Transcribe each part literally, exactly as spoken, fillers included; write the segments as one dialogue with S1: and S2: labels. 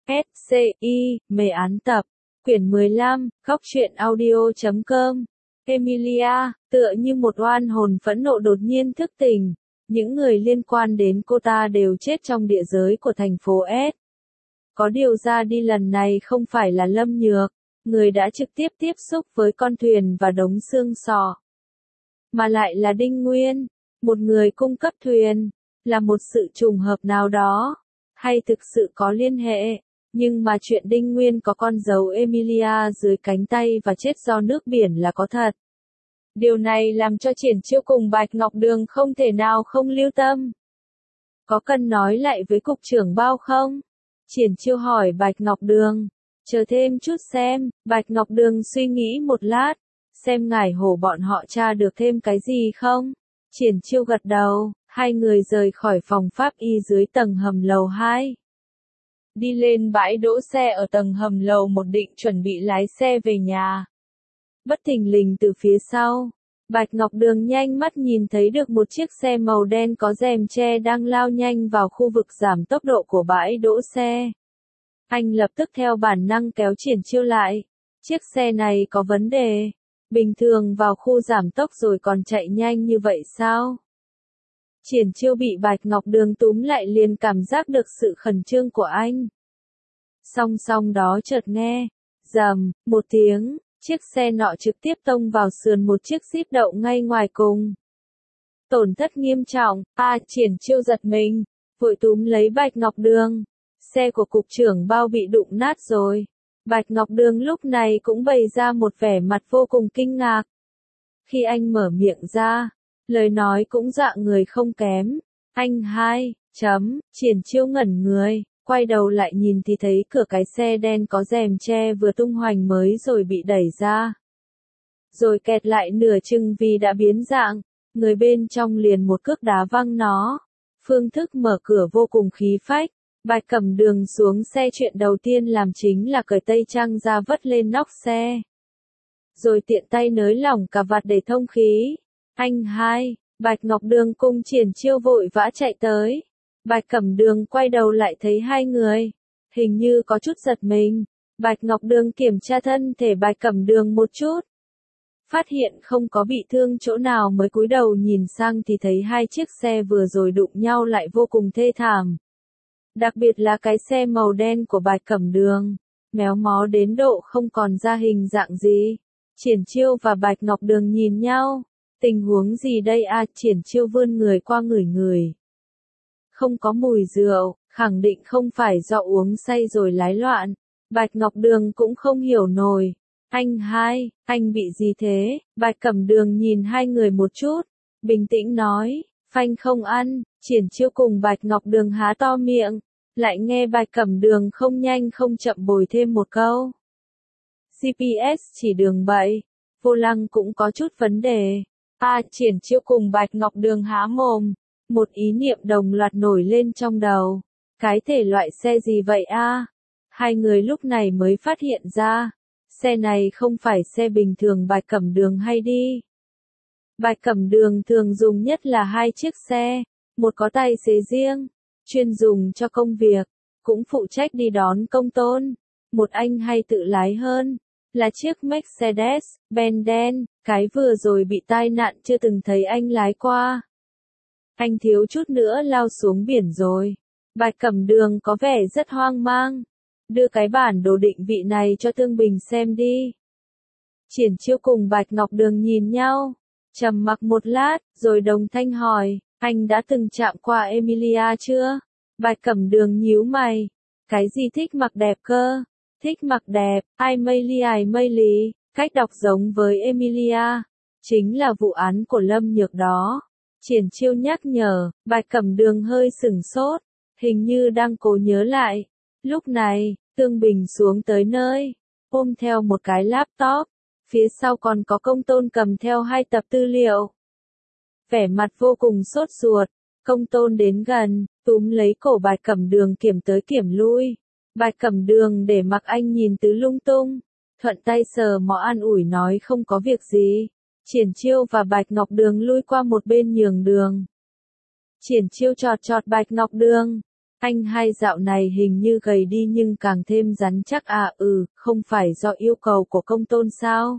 S1: S C I, mê án tập, quyển mười lăm, góc truyện audio chấm com. Emilia, tựa như một oan hồn phẫn nộ đột nhiên thức tỉnh. Những người liên quan đến cô ta đều chết trong địa giới của thành phố S. Có điều ra đi lần này không phải là Lâm Nhược, người đã trực tiếp tiếp xúc với con thuyền và đống xương sọ, mà lại là Đinh Nguyên, một người cung cấp thuyền. Là một sự trùng hợp nào đó, hay thực sự có liên hệ, nhưng mà chuyện Đinh Nguyên có con dấu Emilia dưới cánh tay và chết do nước biển là có thật. Điều này làm cho Triển Chiêu cùng Bạch Ngọc Đường không thể nào không lưu tâm. Có cần nói lại với cục trưởng Bao không? Triển Chiêu hỏi Bạch Ngọc Đường. Chờ thêm chút xem. Bạch Ngọc Đường suy nghĩ một lát, xem ngải hổ bọn họ tra được thêm cái gì không? Triển Chiêu gật đầu. Hai người rời khỏi phòng pháp y dưới tầng hầm lầu hai. Đi lên bãi đỗ xe ở tầng hầm lầu một định chuẩn bị lái xe về nhà. Bất thình lình từ phía sau, Bạch Ngọc Đường nhanh mắt nhìn thấy được một chiếc xe màu đen có rèm che đang lao nhanh vào khu vực giảm tốc độ của bãi đỗ xe. Anh lập tức theo bản năng kéo Triển Chiêu lại. Chiếc xe này có vấn đề. Bình thường vào khu giảm tốc rồi còn chạy nhanh như vậy sao? Triển Chiêu bị Bạch Ngọc Đường túm lại liền cảm giác được sự khẩn trương của anh. Song song đó chợt nghe, rầm, một tiếng, chiếc xe nọ trực tiếp tông vào sườn một chiếc Jeep đậu ngay ngoài cùng. Tổn thất nghiêm trọng, a à, Triển Chiêu giật mình, vội túm lấy Bạch Ngọc Đường. Xe của cục trưởng Bao bị đụng nát rồi. Bạch Ngọc Đường lúc này cũng bày ra một vẻ mặt vô cùng kinh ngạc. Khi anh mở miệng ra, lời nói cũng dọa người không kém. Anh hai, chấm, Triển Chiêu ngẩn người, quay đầu lại nhìn thì thấy cửa cái xe đen có rèm che vừa tung hoành mới rồi bị đẩy ra. Rồi kẹt lại nửa chừng vì đã biến dạng, người bên trong liền một cước đá văng nó. Phương thức mở cửa vô cùng khí phách. Bạch Cẩm Đường xuống xe chuyện đầu tiên làm chính là cởi tây trang ra vất lên nóc xe. Rồi tiện tay nới lỏng cà vạt để thông khí. Anh hai, Bạch Ngọc Đường cùng Triển Chiêu vội vã chạy tới. Bạch Cẩm Đường quay đầu lại thấy hai người, hình như có chút giật mình. Bạch Ngọc Đường kiểm tra thân thể Bạch Cẩm Đường một chút. Phát hiện không có bị thương chỗ nào mới cúi đầu nhìn sang thì thấy hai chiếc xe vừa rồi đụng nhau lại vô cùng thê thảm. Đặc biệt là cái xe màu đen của Bạch Cẩm Đường, méo mó đến độ không còn ra hình dạng gì. Triển Chiêu và Bạch Ngọc Đường nhìn nhau. Tình huống gì đây à? Triển Chiêu vươn người qua ngửi ngửi. Không có mùi rượu, khẳng định không phải do uống say rồi lái loạn. Bạch Ngọc Đường cũng không hiểu nổi. Anh hai, anh bị gì thế? Bạch Cẩm Đường nhìn hai người một chút, bình tĩnh nói, phanh không ăn. Triển Chiêu cùng Bạch Ngọc Đường há to miệng, lại nghe Bạch Cẩm Đường không nhanh không chậm bồi thêm một câu. giê pê ét chỉ đường bậy, vô lăng cũng có chút vấn đề. A à, Triển Chiêu cùng Bạch Ngọc Đường há mồm, một ý niệm đồng loạt nổi lên trong đầu. Cái thể loại xe gì vậy a? À? Hai người lúc này mới phát hiện ra, xe này không phải xe bình thường Bạch Cẩm Đường hay đi. Bạch Cẩm Đường thường dùng nhất là hai chiếc xe, một có tài xế riêng, chuyên dùng cho công việc, cũng phụ trách đi đón công tôn. Một anh hay tự lái hơn, là chiếc Mercedes-Benz đen, cái vừa rồi bị tai nạn chưa từng thấy anh lái qua. Anh thiếu chút nữa lao xuống biển rồi. Bạch Cẩm Đường có vẻ rất hoang mang. Đưa cái bản đồ định vị này cho Thương Bình xem đi. Triển Chiêu cùng Bạch Ngọc Đường nhìn nhau, trầm mặc một lát, rồi đồng thanh hỏi, anh đã từng chạm qua Emilia chưa? Bạch Cẩm Đường nhíu mày. Cái gì thích mặc đẹp cơ? Thích mặc đẹp, ai mây ly ai mây lý, cách đọc giống với Emilia. Chính là vụ án của Lâm Nhược đó. Triển Chiêu nhắc nhở, Bạch Cẩm Đường hơi sửng sốt, hình như đang cố nhớ lại. Lúc này, Tương Bình xuống tới nơi, ôm theo một cái laptop, phía sau còn có Công Tôn cầm theo hai tập tư liệu. Vẻ mặt vô cùng sốt ruột, Công Tôn đến gần, túm lấy cổ Bạch Cẩm Đường kiểm tới kiểm lui. Bạch Cẩm Đường để mặc anh nhìn tứ lung tung, thuận tay sờ mó an ủi nói không có việc gì. Triển Chiêu và Bạch Ngọc Đường lui qua một bên nhường đường. Triển Chiêu chọt chọt Bạch Ngọc Đường, Anh hai dạo này hình như gầy đi nhưng càng thêm rắn chắc à ừ, không phải do yêu cầu của công tôn sao?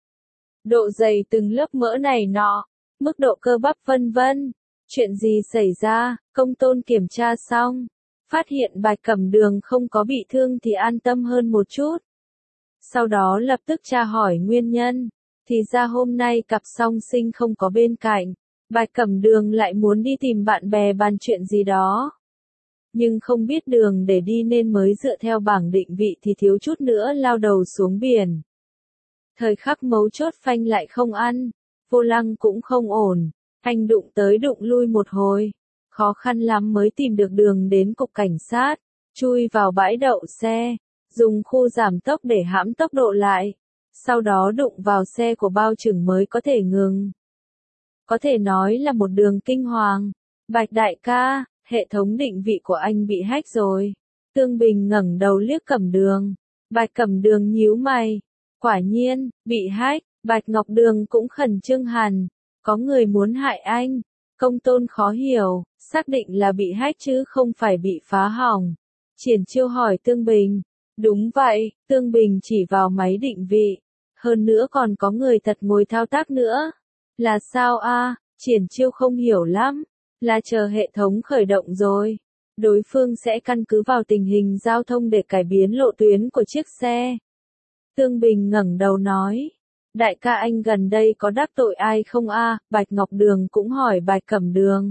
S1: Độ dày từng lớp mỡ này nọ, mức độ cơ bắp vân vân. Chuyện gì xảy ra? Công tôn kiểm tra xong, phát hiện Bạch Cẩm Đường không có bị thương thì an tâm hơn một chút. Sau đó lập tức tra hỏi nguyên nhân, thì ra hôm nay cặp song sinh không có bên cạnh, Bạch Cẩm Đường lại muốn đi tìm bạn bè bàn chuyện gì đó. Nhưng không biết đường để đi nên mới dựa theo bảng định vị thì thiếu chút nữa lao đầu xuống biển. Thời khắc mấu chốt phanh lại không ăn, vô lăng cũng không ổn, anh đụng tới đụng lui một hồi, khó khăn lắm mới tìm được đường đến cục cảnh sát, chui vào bãi đậu xe, dùng khu giảm tốc để hãm tốc độ lại, sau đó đụng vào xe của bao trưởng mới có thể ngừng. Có thể nói là một đường kinh hoàng. Bạch đại ca, hệ thống định vị của anh bị hack rồi. Tương Bình ngẩng đầu liếc Cẩm Đường. Bạch Cẩm Đường nhíu mày. Quả nhiên, bị hack, Bạch Ngọc Đường cũng khẩn trương hẳn. Có người muốn hại anh. Công tôn khó hiểu, xác định là bị hack chứ không phải bị phá hỏng. Triển Chiêu hỏi Tương Bình. Đúng vậy, Tương Bình chỉ vào máy định vị. Hơn nữa còn có người thật ngồi thao tác nữa. Là sao a? Triển Chiêu không hiểu lắm. Là chờ hệ thống khởi động rồi. Đối phương sẽ căn cứ vào tình hình giao thông để cải biến lộ tuyến của chiếc xe. Tương Bình ngẩng đầu nói. Đại ca anh gần đây có đắc tội ai không a? Bạch Ngọc Đường cũng hỏi Bạch Cẩm Đường.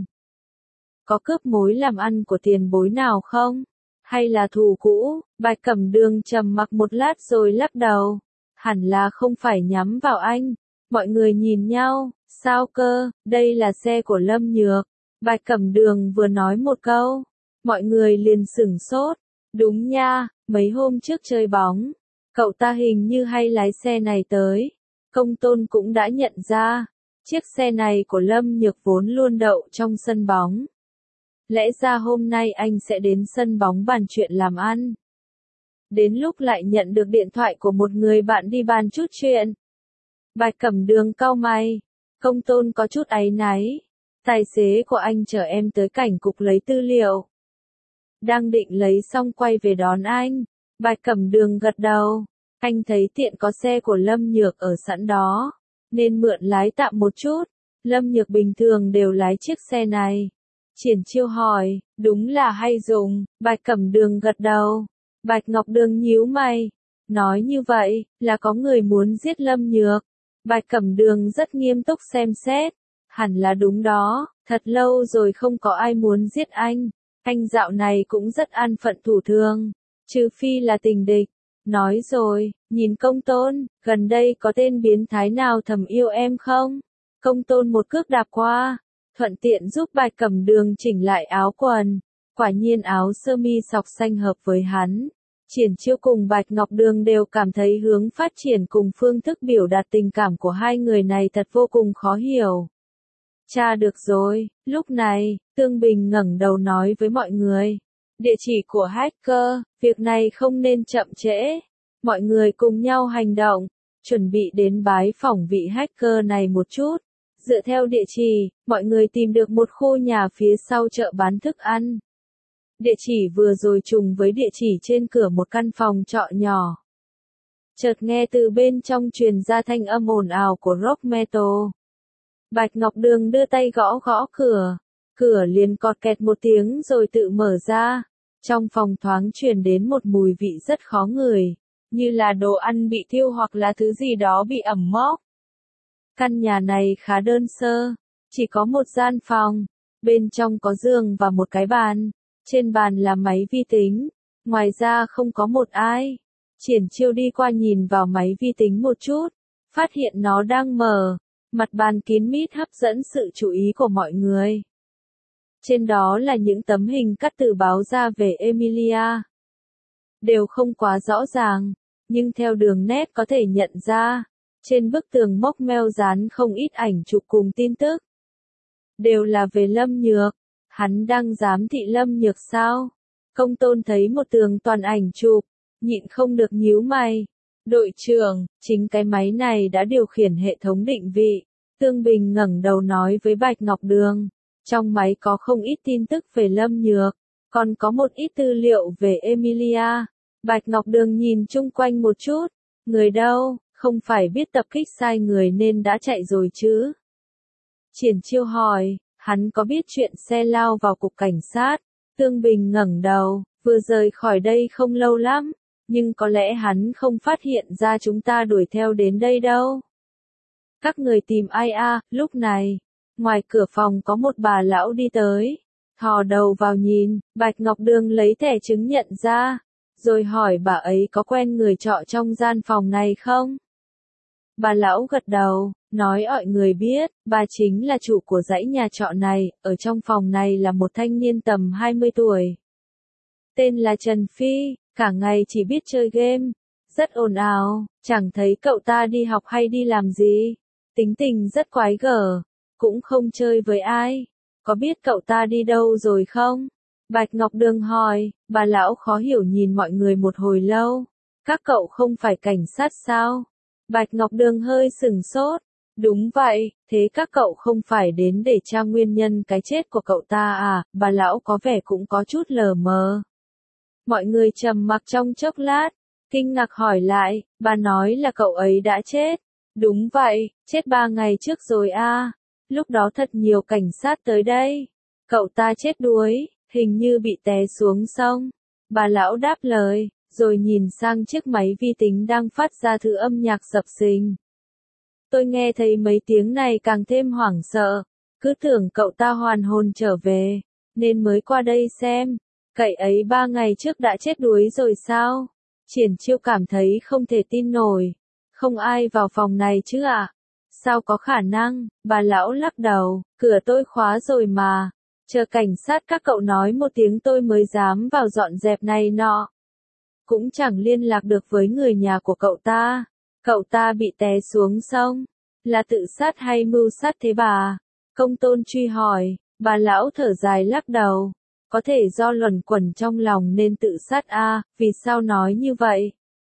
S1: Có cướp mối làm ăn của tiền bối nào không? Hay là thù cũ? Bạch Cẩm Đường trầm mặc một lát rồi lắc đầu. Hẳn là không phải nhắm vào anh. Mọi người nhìn nhau, sao cơ, đây là xe của Lâm Nhược. Bạch Cẩm Đường vừa nói một câu, mọi người liền sửng sốt. Đúng nha, mấy hôm trước chơi bóng, cậu ta hình như hay lái xe này tới. Công tôn cũng đã nhận ra, chiếc xe này của Lâm Nhược vốn luôn đậu trong sân bóng. Lẽ ra hôm nay anh sẽ đến sân bóng bàn chuyện làm ăn. Đến lúc lại nhận được điện thoại của một người bạn đi bàn chút chuyện. Bạch Cẩm Đường cau mày, công tôn có chút áy náy. Tài xế của anh chở em tới cảnh cục lấy tư liệu. Đang định lấy xong quay về đón anh. Bạch Cẩm Đường gật đầu. Anh thấy tiện có xe của Lâm Nhược ở sẵn đó, nên mượn lái tạm một chút. Lâm Nhược bình thường đều lái chiếc xe này. Triển Chiêu hỏi, đúng là hay dùng. Bạch Cẩm Đường gật đầu. Bạch Ngọc Đường nhíu mày. Nói như vậy, là có người muốn giết Lâm Nhược. Bạch Cẩm Đường rất nghiêm túc xem xét. Hẳn là đúng đó, thật lâu rồi không có ai muốn giết anh. Anh dạo này cũng rất an phận thủ thường. Trừ phi là tình địch. Nói rồi, nhìn công tôn, gần đây có tên biến thái nào thầm yêu em không? Công tôn một cước đạp qua, thuận tiện giúp Bạch Cẩm Đường chỉnh lại áo quần. Quả nhiên áo sơ mi sọc xanh hợp với hắn. Triển Chiêu cùng Bạch Ngọc Đường đều cảm thấy hướng phát triển cùng phương thức biểu đạt tình cảm của hai người này thật vô cùng khó hiểu. Tra được rồi, lúc này, Tương Bình ngẩng đầu nói với mọi người. Địa chỉ của hacker, việc này không nên chậm trễ. Mọi người cùng nhau hành động, chuẩn bị đến bái phỏng vị hacker này một chút. Dựa theo địa chỉ, mọi người tìm được một khu nhà phía sau chợ bán thức ăn. Địa chỉ vừa rồi trùng với địa chỉ trên cửa một căn phòng trọ nhỏ. Chợt nghe từ bên trong truyền ra thanh âm ồn ào của rock metal. Bạch Ngọc Đường đưa tay gõ gõ cửa. Cửa liền cọt kẹt một tiếng rồi tự mở ra. Trong phòng thoáng truyền đến một mùi vị rất khó ngửi, như là đồ ăn bị thiêu hoặc là thứ gì đó bị ẩm mốc. Căn nhà này khá đơn sơ, chỉ có một gian phòng, bên trong có giường và một cái bàn, trên bàn là máy vi tính, ngoài ra không có một ai. Triển Chiêu đi qua nhìn vào máy vi tính một chút, phát hiện nó đang mở, mặt bàn kín mít hấp dẫn sự chú ý của mọi người. Trên đó là những tấm hình cắt từ báo ra về Emilia. Đều không quá rõ ràng, nhưng theo đường nét có thể nhận ra, trên bức tường móc meo dán không ít ảnh chụp cùng tin tức. Đều là về Lâm Nhược, hắn đang giám thị Lâm Nhược sao? Công tôn thấy một tường toàn ảnh chụp, nhịn không được nhíu mày. Đội trưởng, chính cái máy này đã điều khiển hệ thống định vị. Tương Bình ngẩng đầu nói với Bạch Ngọc Đường. Trong máy có không ít tin tức về Lâm Nhược, còn có một ít tư liệu về Emilia. Bạch Ngọc Đường nhìn chung quanh một chút, người đâu, không phải biết tập kích sai người nên đã chạy rồi chứ? Triển Chiêu hỏi, hắn có biết chuyện xe lao vào cục cảnh sát? Tương Bình ngẩng đầu, vừa rời khỏi đây không lâu lắm, nhưng có lẽ hắn không phát hiện ra chúng ta đuổi theo đến đây đâu. Các người tìm ai à? Lúc này, ngoài cửa phòng có một bà lão đi tới, thò đầu vào nhìn, Bạch Ngọc Đường lấy thẻ chứng nhận ra, rồi hỏi bà ấy có quen người trọ trong gian phòng này không? Bà lão gật đầu, nói mọi người biết, bà chính là chủ của dãy nhà trọ này, ở trong phòng này là một thanh niên tầm hai mươi tuổi. Tên là Trần Phi, cả ngày chỉ biết chơi game, rất ồn ào, chẳng thấy cậu ta đi học hay đi làm gì, tính tình rất quái gở, cũng không chơi với ai, có biết cậu ta đi đâu rồi không? Bạch Ngọc Đường hỏi, bà lão khó hiểu nhìn mọi người một hồi lâu, các cậu không phải cảnh sát sao? Bạch Ngọc Đường hơi sừng sốt, đúng vậy, thế các cậu không phải đến để tra nguyên nhân cái chết của cậu ta à? Bà lão có vẻ cũng có chút lờ mờ. Mọi người trầm mặc trong chốc lát, kinh ngạc hỏi lại, bà nói là cậu ấy đã chết. Đúng vậy, chết ba ngày trước rồi à, lúc đó thật nhiều cảnh sát tới đây. Cậu ta chết đuối, hình như bị té xuống sông. Bà lão đáp lời, rồi nhìn sang chiếc máy vi tính đang phát ra thứ âm nhạc sập sình. Tôi nghe thấy mấy tiếng này càng thêm hoảng sợ, cứ tưởng cậu ta hoàn hồn trở về, nên mới qua đây xem. Cậu ấy ba ngày trước đã chết đuối rồi sao? Triển Chiêu cảm thấy không thể tin nổi. Không ai vào phòng này chứ ạ? À? Sao có khả năng? Bà lão lắc đầu, cửa tôi khóa rồi mà. Chờ cảnh sát các cậu nói một tiếng tôi mới dám vào dọn dẹp này nọ. Cũng chẳng liên lạc được với người nhà của cậu ta. Cậu ta bị té xuống sông. Là tự sát hay mưu sát thế bà? Công Tôn truy hỏi. Bà lão thở dài lắc đầu. Có thể do luẩn quẩn trong lòng nên tự sát a, à, vì sao nói như vậy?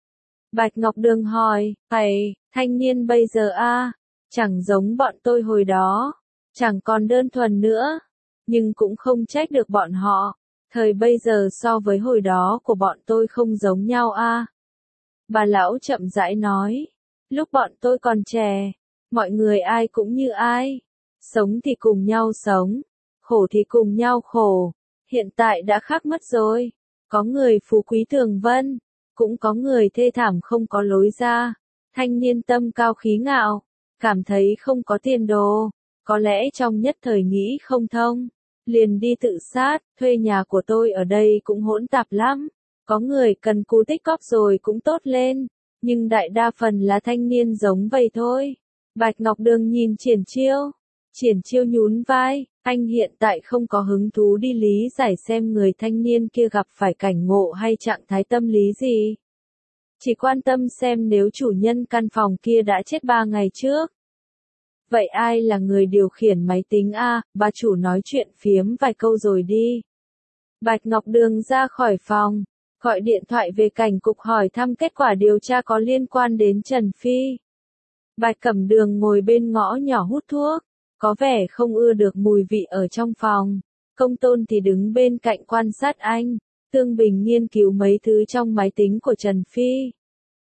S1: Bạch Ngọc Đường hỏi, vậy, thanh niên bây giờ a, à, chẳng giống bọn tôi hồi đó, chẳng còn đơn thuần nữa, nhưng cũng không trách được bọn họ, thời bây giờ so với hồi đó của bọn tôi không giống nhau a. À. Bà lão chậm rãi nói, lúc bọn tôi còn trẻ, mọi người ai cũng như ai, sống thì cùng nhau sống, khổ thì cùng nhau khổ. Hiện tại đã khác mất rồi, có người phú quý tường vân, cũng có người thê thảm không có lối ra. Thanh niên tâm cao khí ngạo, cảm thấy không có tiền đồ, có lẽ trong nhất thời nghĩ không thông, liền đi tự sát. Thuê nhà của tôi ở đây cũng hỗn tạp lắm, có người cần cù tích cóp rồi cũng tốt lên, nhưng đại đa phần là thanh niên giống vậy thôi. Bạch Ngọc Đường nhìn Triển Chiêu, Triển Chiêu nhún vai. Anh hiện tại không có hứng thú đi lý giải xem người thanh niên kia gặp phải cảnh ngộ hay trạng thái tâm lý gì. Chỉ quan tâm xem nếu chủ nhân căn phòng kia đã chết ba ngày trước. Vậy ai là người điều khiển máy tính a? À, bà chủ nói chuyện phiếm vài câu rồi đi. Bạch Ngọc Đường ra khỏi phòng, gọi điện thoại về cảnh cục hỏi thăm kết quả điều tra có liên quan đến Trần Phi. Bạch Cẩm Đường ngồi bên ngõ nhỏ hút thuốc. Có vẻ không ưa được mùi vị ở trong phòng. Công Tôn thì đứng bên cạnh quan sát anh. Tương Bình nghiên cứu mấy thứ trong máy tính của Trần Phi.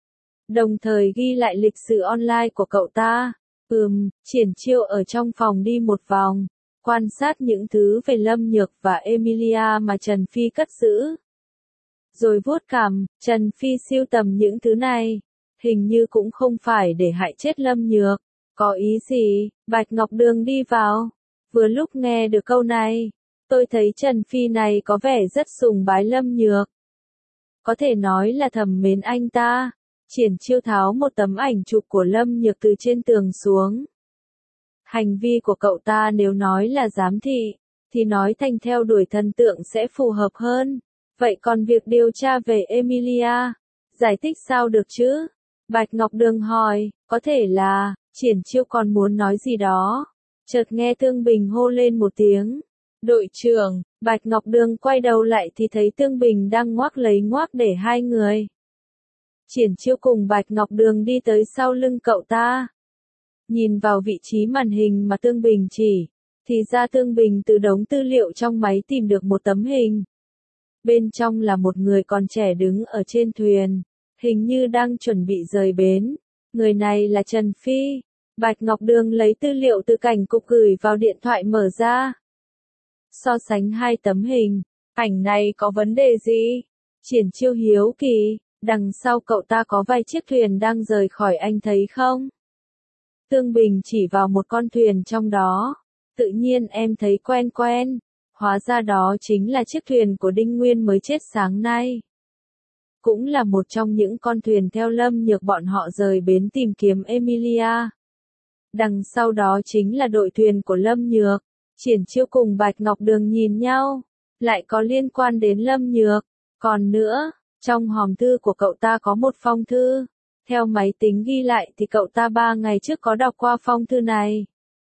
S1: Đồng thời ghi lại lịch sử online của cậu ta. Ừm, Triển Chiêu ở trong phòng đi một vòng. Quan sát những thứ về Lâm Nhược và Emilia mà Trần Phi cất giữ. Rồi vuốt cằm, Trần Phi sưu tầm những thứ này. Hình như cũng không phải để hại chết Lâm Nhược. Có ý gì? Bạch Ngọc Đường đi vào. Vừa lúc nghe được câu này, tôi thấy Trần Phi này có vẻ rất sùng bái Lâm Nhược. Có thể nói là thầm mến anh ta. Triển Chiêu tháo một tấm ảnh chụp của Lâm Nhược từ trên tường xuống. Hành vi của cậu ta nếu nói là giám thị, thì nói thành theo đuổi thần tượng sẽ phù hợp hơn. Vậy còn việc điều tra về Emilia, giải thích sao được chứ? Bạch Ngọc Đường hỏi, có thể là... Triển Chiêu còn muốn nói gì đó, chợt nghe Tương Bình hô lên một tiếng. Đội trưởng, Bạch Ngọc Đường quay đầu lại thì thấy Tương Bình đang ngoác lấy ngoác để hai người. Triển Chiêu cùng Bạch Ngọc Đường đi tới sau lưng cậu ta. Nhìn vào vị trí màn hình mà Tương Bình chỉ, thì ra Tương Bình từ đống tư liệu trong máy tìm được một tấm hình. Bên trong là một người còn trẻ đứng ở trên thuyền, hình như đang chuẩn bị rời bến. Người này là Trần Phi. Bạch Ngọc Đường lấy tư liệu từ cảnh cục gửi vào điện thoại mở ra. So sánh hai tấm hình, ảnh này có vấn đề gì? Triển Chiêu hiếu kỳ, đằng sau cậu ta có vài chiếc thuyền đang rời khỏi anh thấy không? Tương Bình chỉ vào một con thuyền trong đó. Tự nhiên em thấy quen quen. Hóa ra đó chính là chiếc thuyền của Đinh Nguyên mới chết sáng nay. Cũng là một trong những con thuyền theo Lâm Nhược bọn họ rời bến tìm kiếm Emilia. Đằng sau đó chính là đội thuyền của Lâm Nhược. Triển Chiêu cùng Bạch Ngọc Đường nhìn nhau. Lại có liên quan đến Lâm Nhược. Còn nữa, trong hòm thư của cậu ta có một phong thư. Theo máy tính ghi lại thì cậu ta ba ngày trước có đọc qua phong thư này.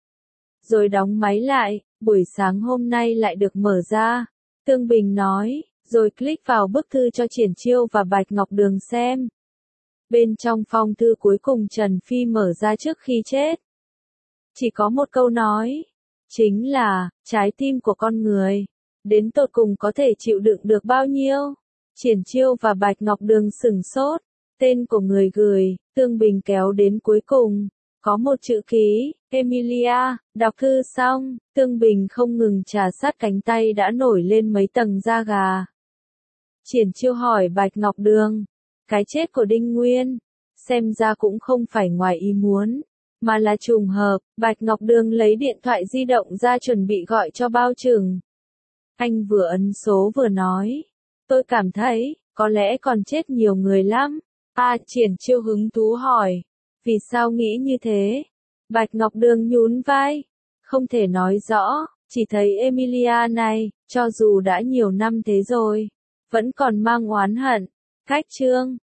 S1: Rồi đóng máy lại, buổi sáng hôm nay lại được mở ra. Tương Bình nói, rồi click vào bức thư cho Triển Chiêu và Bạch Ngọc Đường xem. Bên trong phong thư cuối cùng Trần Phi mở ra trước khi chết. Chỉ có một câu nói, chính là, trái tim của con người, đến tột cùng có thể chịu đựng được bao nhiêu? Triển Chiêu và Bạch Ngọc Đường sửng sốt, tên của người gửi, Tương Bình kéo đến cuối cùng, có một chữ ký, Emilia, đọc thư xong, Tương Bình không ngừng trà sát cánh tay đã nổi lên mấy tầng da gà. Triển Chiêu hỏi Bạch Ngọc Đường, cái chết của Đinh Nguyên, xem ra cũng không phải ngoài ý muốn, mà là trùng hợp. Bạch Ngọc Đường lấy điện thoại di động ra chuẩn bị gọi cho Bao Trừng. Anh vừa ấn số vừa nói, tôi cảm thấy, có lẽ còn chết nhiều người lắm. À, Triển Chiêu hứng thú hỏi, vì sao nghĩ như thế? Bạch Ngọc Đường nhún vai, không thể nói rõ, chỉ thấy Emilia này, cho dù đã nhiều năm thế rồi, vẫn còn mang oán hận. Cách chương